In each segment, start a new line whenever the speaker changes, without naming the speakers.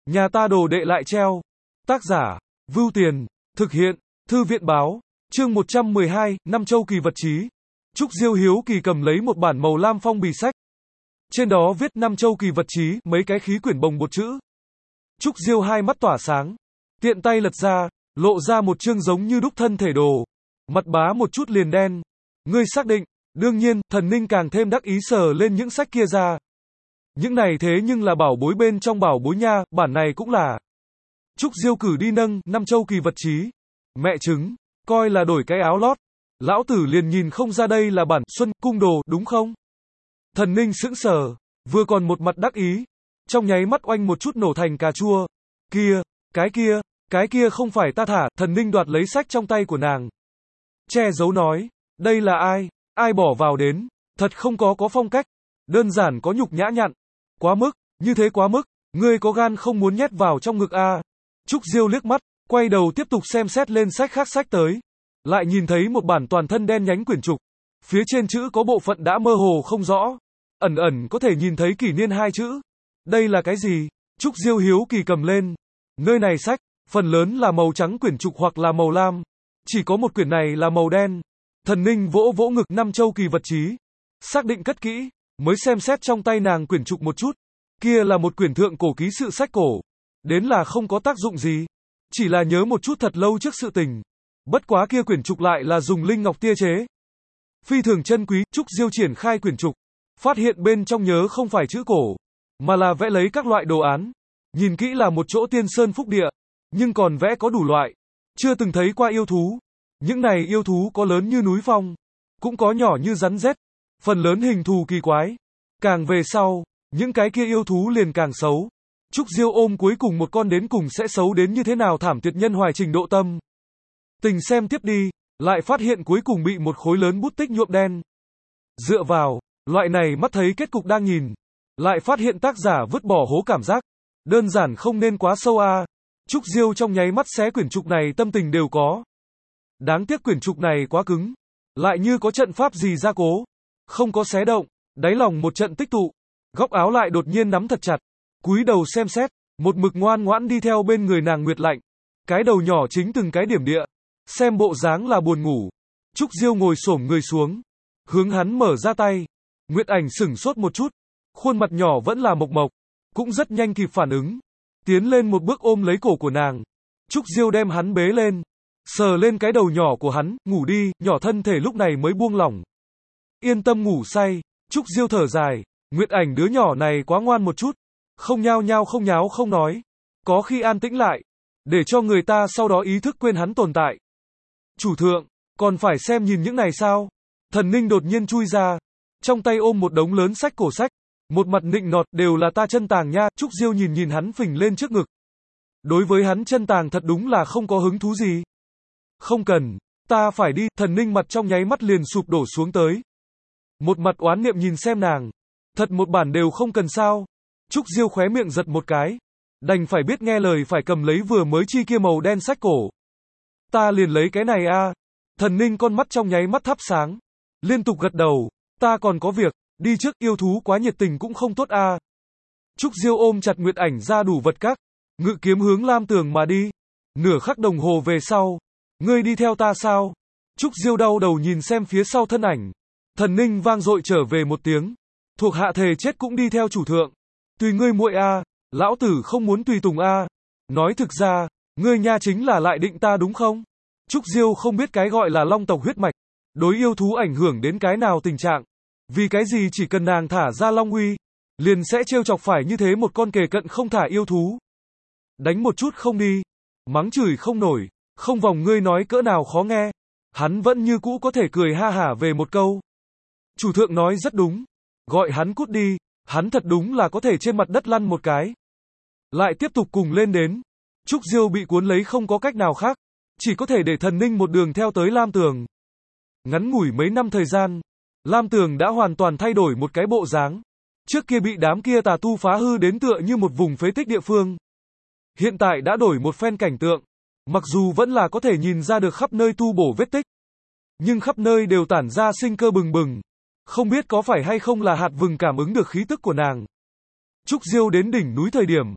Nhà ta đồ đệ lại treo. Tác giả, Vưu Tiền, thực hiện, Thư viện báo, chương 112, Năm Châu Kỳ vật chí. Trúc Diêu hiếu kỳ cầm lấy một bản màu lam phong bì sách. Trên đó viết Năm Châu Kỳ vật chí, mấy cái khí quyển bồng bột chữ. Trúc Diêu hai mắt tỏa sáng, tiện tay lật ra, lộ ra một chương giống như đúc thân thể đồ. Mặt bá một chút liền đen. Ngươi xác định? Đương nhiên, Thần Ninh càng thêm đắc ý sờ lên những sách kia ra. Những này thế nhưng là bảo bối bên trong bảo bối nha, bản này cũng là. Trúc Diêu cử đi nâng, Năm Châu Kỳ vật chí. Mẹ chứng, coi là đổi cái áo lót. Lão tử liền nhìn không ra đây là bản Xuân Cung đồ, đúng không? Thần Ninh sững sờ, vừa còn một mặt đắc ý, trong nháy mắt oanh một chút nổ thành cà chua. Kia, cái kia không phải ta thả. Thần Ninh đoạt lấy sách trong tay của nàng. Che giấu nói, đây là ai? Ai bỏ vào đến? Thật không có phong cách. Đơn giản có nhục nhã nhặn. Quá mức, như thế quá mức. Ngươi có gan không muốn nhét vào trong ngực a? Trúc Diêu liếc mắt, quay đầu tiếp tục xem xét lên sách khác sách tới. Lại nhìn thấy một bản toàn thân đen nhánh quyển trục. Phía trên chữ có bộ phận đã mơ hồ không rõ. Ẩn ẩn có thể nhìn thấy kỷ niên hai chữ. Đây là cái gì? Trúc Diêu hiếu kỳ cầm lên. Nơi này sách, phần lớn là màu trắng quyển trục hoặc là màu lam. Chỉ có một quyển này là màu đen. Thần Ninh vỗ vỗ ngực Năm Châu Kỳ vật chí. Xác định cất kỹ, mới xem xét trong tay nàng quyển trục một chút. Kia là một quyển thượng cổ ký sự sách cổ. Đến là không có tác dụng gì. Chỉ là nhớ một chút thật lâu trước sự tình. Bất quá kia quyển trục lại là dùng linh ngọc tia chế. Phi thường chân quý. Trúc Diêu triển khai quyển trục. Phát hiện bên trong nhớ không phải chữ cổ, mà là vẽ lấy các loại đồ án. Nhìn kỹ là một chỗ tiên sơn phúc địa. Nhưng còn vẽ có đủ loại. Chưa từng thấy qua yêu thú. Những này yêu thú có lớn như núi phong, cũng có nhỏ như rắn rết. Phần lớn hình thù kỳ quái. Càng về sau, những cái kia yêu thú liền càng xấu. Trúc Diêu ôm cuối cùng một con đến cùng sẽ xấu đến như thế nào thảm tuyệt nhân hoài trình độ tâm. Tình xem tiếp đi, lại phát hiện cuối cùng bị một khối lớn bút tích nhuộm đen. Dựa vào, loại này mắt thấy kết cục đang nhìn. Lại phát hiện tác giả vứt bỏ hố cảm giác. Đơn giản không nên quá sâu a. Trúc Diêu trong nháy mắt xé quyển trục này tâm tình đều có. Đáng tiếc quyển trục này quá cứng. Lại như có trận pháp gì gia cố. Không có xé động. Đáy lòng một trận tích tụ. Góc áo lại đột nhiên nắm thật chặt. Cúi đầu xem xét. Một mực ngoan ngoãn đi theo bên người nàng Nguyệt Lạnh. Cái đầu nhỏ chính từng cái điểm địa. Xem bộ dáng là buồn ngủ. Trúc Diêu ngồi xổm người xuống. Hướng hắn mở ra tay. Nguyệt Ảnh sửng sốt một chút. Khuôn mặt nhỏ vẫn là mộc mộc. Cũng rất nhanh kịp phản ứng. Tiến lên một bước ôm lấy cổ của nàng. Trúc Diêu đem hắn bế lên. Sờ lên cái đầu nhỏ của hắn, ngủ đi, nhỏ thân thể lúc này mới buông lỏng. Yên tâm ngủ say. Trúc Diêu thở dài. Nguyệt Ảnh đứa nhỏ này quá ngoan một chút. Không nhao nhao không nháo không nói. Có khi an tĩnh lại. Để cho người ta sau đó ý thức quên hắn tồn tại. Chủ thượng, còn phải xem nhìn những này sao? Thần Ninh đột nhiên chui ra. Trong tay ôm một đống lớn sách cổ sách. Một mặt nịnh nọt, đều là ta chân tàng nha. Trúc Diêu nhìn hắn phình lên trước ngực. Đối với hắn chân tàng thật đúng là không có hứng thú gì. Không cần, ta phải đi. Thần Ninh mặt trong nháy mắt liền sụp đổ xuống tới. Một mặt oán niệm nhìn xem nàng. Thật một bản đều không cần sao? Trúc Diêu khóe miệng giật một cái. Đành phải biết nghe lời phải cầm lấy vừa mới chi kia màu đen sách cổ. Ta liền lấy cái này a. Thần Ninh con mắt trong nháy mắt thắp sáng. Liên tục gật đầu. Ta còn có việc, đi trước, yêu thú quá nhiệt tình cũng không tốt a. Trúc Diêu ôm chặt Nguyệt Ảnh ra đủ vật các. Ngự kiếm hướng Lam Tường mà đi. Nửa khắc đồng hồ về sau. Ngươi đi theo ta sao? Trúc Diêu đau đầu nhìn xem phía sau thân ảnh. Thần Ninh vang dội trở về một tiếng. Thuộc hạ thề chết cũng đi theo chủ thượng. Tùy ngươi muội a. Lão tử không muốn tùy tùng a. Nói thực ra, ngươi nha chính là lại định ta đúng không? Trúc Diêu không biết cái gọi là long tộc huyết mạch. Đối yêu thú ảnh hưởng đến cái nào tình trạng. Vì cái gì chỉ cần nàng thả ra long uy, liền sẽ trêu chọc phải như thế một con kề cận không thả yêu thú. Đánh một chút không đi. Mắng chửi không nổi. Không vòng ngươi nói cỡ nào khó nghe. Hắn vẫn như cũ có thể cười ha hả về một câu. Chủ thượng nói rất đúng. Gọi hắn cút đi. Hắn thật đúng là có thể trên mặt đất lăn một cái. Lại tiếp tục cùng lên đến. Trúc Diêu bị cuốn lấy không có cách nào khác. Chỉ có thể để Thần Ninh một đường theo tới Lam Tường. Ngắn ngủi mấy năm thời gian, Lam Tường đã hoàn toàn thay đổi một cái bộ dáng. Trước kia bị đám kia tà tu phá hư đến tựa như một vùng phế tích địa phương. Hiện tại đã đổi một phen cảnh tượng. Mặc dù vẫn là có thể nhìn ra được khắp nơi tu bổ vết tích. Nhưng khắp nơi đều tản ra sinh cơ bừng bừng. Không biết có phải hay không là hạt vừng cảm ứng được khí tức của nàng. Trúc Diêu đến đỉnh núi thời điểm.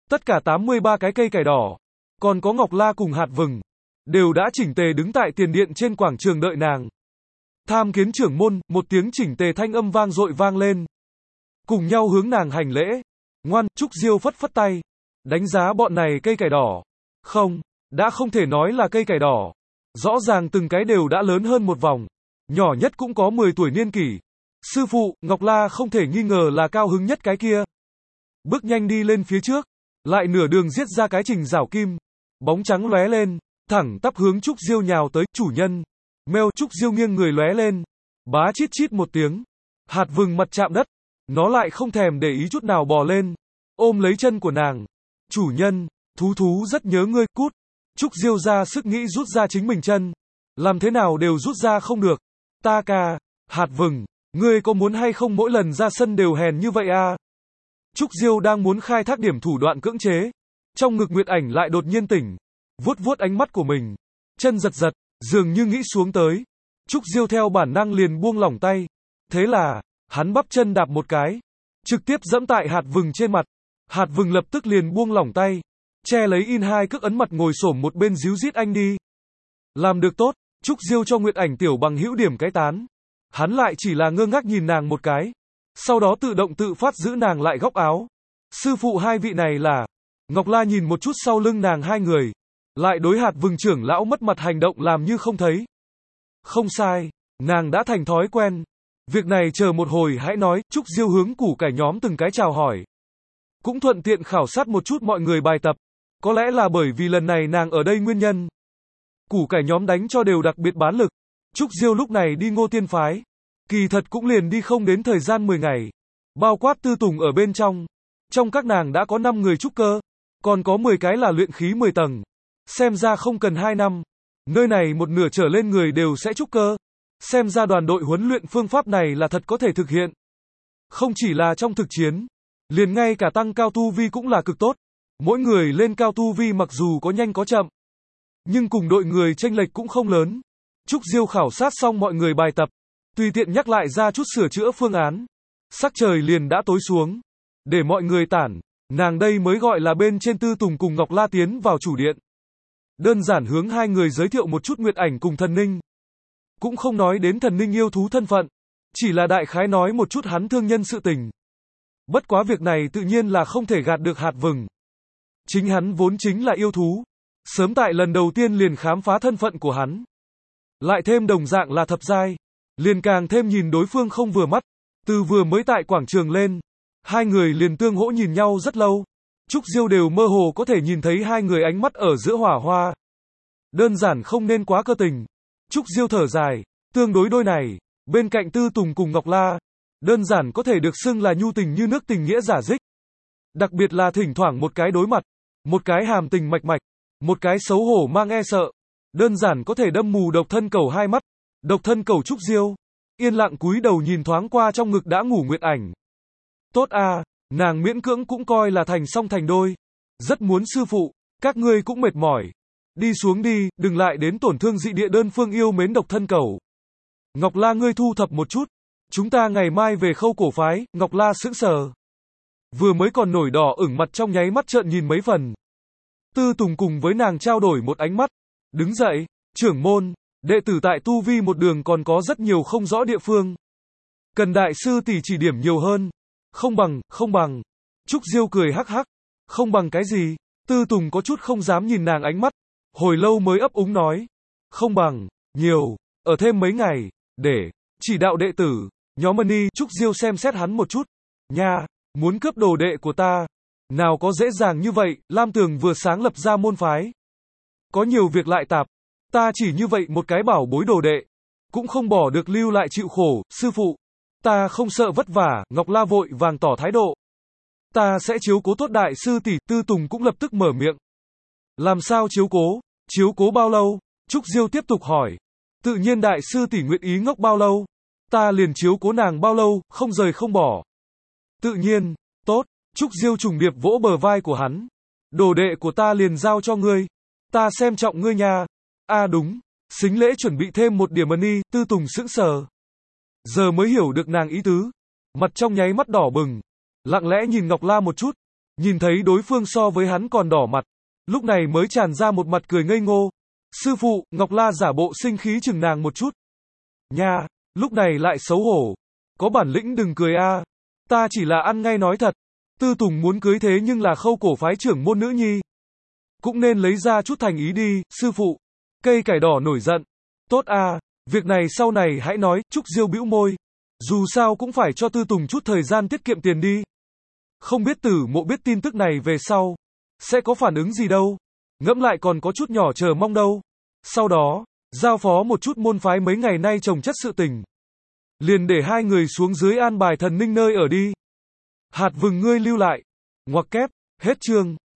Tất cả 83 cái cây cải đỏ, còn có Ngọc La cùng hạt vừng, đều đã chỉnh tề đứng tại tiền điện trên quảng trường đợi nàng. Tham kiến trưởng môn, một tiếng chỉnh tề thanh âm vang dội vang lên. Cùng nhau hướng nàng hành lễ. Ngoan, Trúc Diêu phất phất tay. Đánh giá bọn này cây cải đỏ. Không, đã không thể nói là cây cải đỏ. Rõ ràng từng cái đều đã lớn hơn một vòng. Nhỏ nhất cũng có 10 tuổi niên kỷ. Sư phụ, Ngọc La không thể nghi ngờ là cao hứng nhất cái kia. Bước nhanh đi lên phía trước. Lại nửa đường giết ra cái trình rảo kim. Bóng trắng lóe lên. Thẳng tắp hướng Trúc Diêu nhào tới, chủ nhân. Mèo. Trúc Diêu nghiêng người lóe lên. Bá chít chít một tiếng. Hạt vừng mặt chạm đất. Nó lại không thèm để ý chút nào bò lên. Ôm lấy chân của nàng. Chủ nhân, thú rất nhớ ngươi, cút. Trúc Diêu ra sức nghĩ rút ra chính mình chân. Làm thế nào đều rút ra không được. Ta ca, hạt vừng, ngươi có muốn hay không mỗi lần ra sân đều hèn như vậy à? Trúc Diêu đang muốn khai thác điểm thủ đoạn cưỡng chế. Trong ngực Nguyệt Ảnh lại đột nhiên tỉnh. Vuốt vuốt ánh mắt của mình. Chân giật giật, dường như nghĩ xuống tới. Trúc Diêu theo bản năng liền buông lỏng tay. Thế là, hắn bắp chân đạp một cái. Trực tiếp dẫm tại hạt vừng trên mặt. Hạt vừng lập tức liền buông lỏng tay. Che lấy in hai cước ấn mặt ngồi xổm một bên díu dít anh đi. Làm được tốt, Trúc Diêu cho Nguyệt Ảnh tiểu bằng hữu điểm cái tán. Hắn lại chỉ là ngơ ngác nhìn nàng một cái. Sau đó tự động tự phát giữ nàng lại góc áo. Sư phụ hai vị này là. Ngọc La nhìn một chút sau lưng nàng hai người. Lại đối hạt vừng trưởng lão mất mặt hành động làm như không thấy. Không sai, nàng đã thành thói quen. Việc này chờ một hồi hãy nói. Trúc Diêu hướng củ cải nhóm từng cái chào hỏi. Cũng thuận tiện khảo sát một chút mọi người bài tập. Có lẽ là bởi vì lần này nàng ở đây nguyên nhân. Củ cải nhóm đánh cho đều đặc biệt bán lực. Trúc Diêu lúc này đi Ngô Tiên phái. Kỳ thật cũng liền đi không đến thời gian 10 ngày. Bao quát Tư Tùng ở bên trong. Trong các nàng đã có 5 người trúc cơ. Còn có 10 cái là luyện khí 10 tầng. Xem ra không cần 2 năm. Nơi này một nửa trở lên người đều sẽ trúc cơ. Xem ra đoàn đội huấn luyện phương pháp này là thật có thể thực hiện. Không chỉ là trong thực chiến. Liền ngay cả tăng cao tu vi cũng là cực tốt. Mỗi người lên cao tu vi mặc dù có nhanh có chậm. Nhưng cùng đội người chênh lệch cũng không lớn. Trúc Diêu khảo sát xong mọi người bài tập. Tùy tiện nhắc lại ra chút sửa chữa phương án. Sắc trời liền đã tối xuống. Để mọi người tản. Nàng đây mới gọi là bên trên Tư Tùng cùng Ngọc La tiến vào chủ điện. Đơn giản hướng hai người giới thiệu một chút Nguyệt Ảnh cùng Thần Ninh. Cũng không nói đến Thần Ninh yêu thú thân phận. Chỉ là đại khái nói một chút hắn thương nhân sự tình. Bất quá việc này tự nhiên là không thể gạt được hạt vừng. Chính hắn vốn chính là yêu thú. Sớm tại lần đầu tiên liền khám phá thân phận của hắn. Lại thêm đồng dạng là thập giai. Liền càng thêm nhìn đối phương không vừa mắt. Từ vừa mới tại quảng trường lên. Hai người liền tương hỗ nhìn nhau rất lâu. Trúc Diêu đều mơ hồ có thể nhìn thấy hai người ánh mắt ở giữa hỏa hoa. Đơn giản không nên quá cơ tình. Trúc Diêu thở dài. Tương đối đôi này. Bên cạnh Tư Tùng cùng Ngọc La. Đơn giản có thể được xưng là nhu tình như nước tình nghĩa giả dích. Đặc biệt là thỉnh thoảng một cái đối mặt. Một cái hàm tình mạch mạch. Một cái xấu hổ mang e sợ. Đơn giản có thể đâm mù độc thân cầu hai mắt. Độc thân cầu Trúc Diêu. Yên lặng cúi đầu nhìn thoáng qua trong ngực đã ngủ Nguyệt Ảnh. Tốt à, nàng miễn cưỡng cũng coi là thành song thành đôi. Rất muốn sư phụ, các ngươi cũng mệt mỏi. Đi xuống đi, đừng lại đến tổn thương dị địa đơn phương yêu mến độc thân cầu. Ngọc La ngươi thu thập một chút. Chúng ta ngày mai về Khâu Cổ phái. Ngọc La sững sờ. Vừa mới còn nổi đỏ ửng mặt trong nháy mắt trợn nhìn mấy phần. Tư Tùng cùng với nàng trao đổi một ánh mắt. Đứng dậy, trưởng môn, đệ tử tại tu vi một đường còn có rất nhiều không rõ địa phương. Cần đại sư tỷ chỉ điểm nhiều hơn. Không bằng. Trúc Diêu cười hắc hắc. Không bằng cái gì? Tư Tùng có chút không dám nhìn nàng ánh mắt. Hồi lâu mới ấp úng nói. Không bằng, nhiều, ở thêm mấy ngày, để, chỉ đạo đệ tử, nhóm Mani. Trúc Diêu xem xét hắn một chút. Nha, muốn cướp đồ đệ của ta. Nào có dễ dàng như vậy, Lam Tường vừa sáng lập ra môn phái. Có nhiều việc lại tạp. Ta chỉ như vậy một cái bảo bối đồ đệ. Cũng không bỏ được lưu lại chịu khổ, sư phụ. Ta không sợ vất vả, Ngọc La vội vàng tỏ thái độ. Ta sẽ chiếu cố tốt đại sư tỷ. Tư Tùng cũng lập tức mở miệng. Làm sao chiếu cố? Chiếu cố bao lâu? Trúc Diêu tiếp tục hỏi. Tự nhiên đại sư tỷ nguyện ý ngốc bao lâu? Ta liền chiếu cố nàng bao lâu, không rời không bỏ. Tự nhiên, tốt. Trúc Diêu trùng điệp vỗ bờ vai của hắn. Đồ đệ của ta liền giao cho ngươi. Ta xem trọng ngươi nha. À đúng, xính lễ chuẩn bị thêm một điểm Mani. Tư Tùng sững sờ. Giờ mới hiểu được nàng ý tứ. Mặt trong nháy mắt đỏ bừng. Lặng lẽ nhìn Ngọc La một chút. Nhìn thấy đối phương so với hắn còn đỏ mặt, lúc này mới tràn ra một mặt cười ngây ngô. Sư phụ, Ngọc La giả bộ sinh khí chừng nàng một chút. Nha, lúc này lại xấu hổ. Có bản lĩnh đừng cười a. Ta chỉ là ăn ngay nói thật. Tư Tùng muốn cưới thế nhưng là Khâu Cổ phái trưởng môn nữ nhi. Cũng nên lấy ra chút thành ý đi, sư phụ. Cây cải đỏ nổi giận. Tốt a, việc này sau này hãy nói, Trúc Diêu bĩu môi. Dù sao cũng phải cho Tư Tùng chút thời gian tiết kiệm tiền đi. Không biết Tử Mộ biết tin tức này về sau, sẽ có phản ứng gì đâu. Ngẫm lại còn có chút nhỏ chờ mong đâu. Sau đó, giao phó một chút môn phái mấy ngày nay chồng chất sự tình. Liền để hai người xuống dưới an bài thần ninh nơi ở đi. Hạt Vừng ngươi lưu lại. Ngoặc kép, hết chương.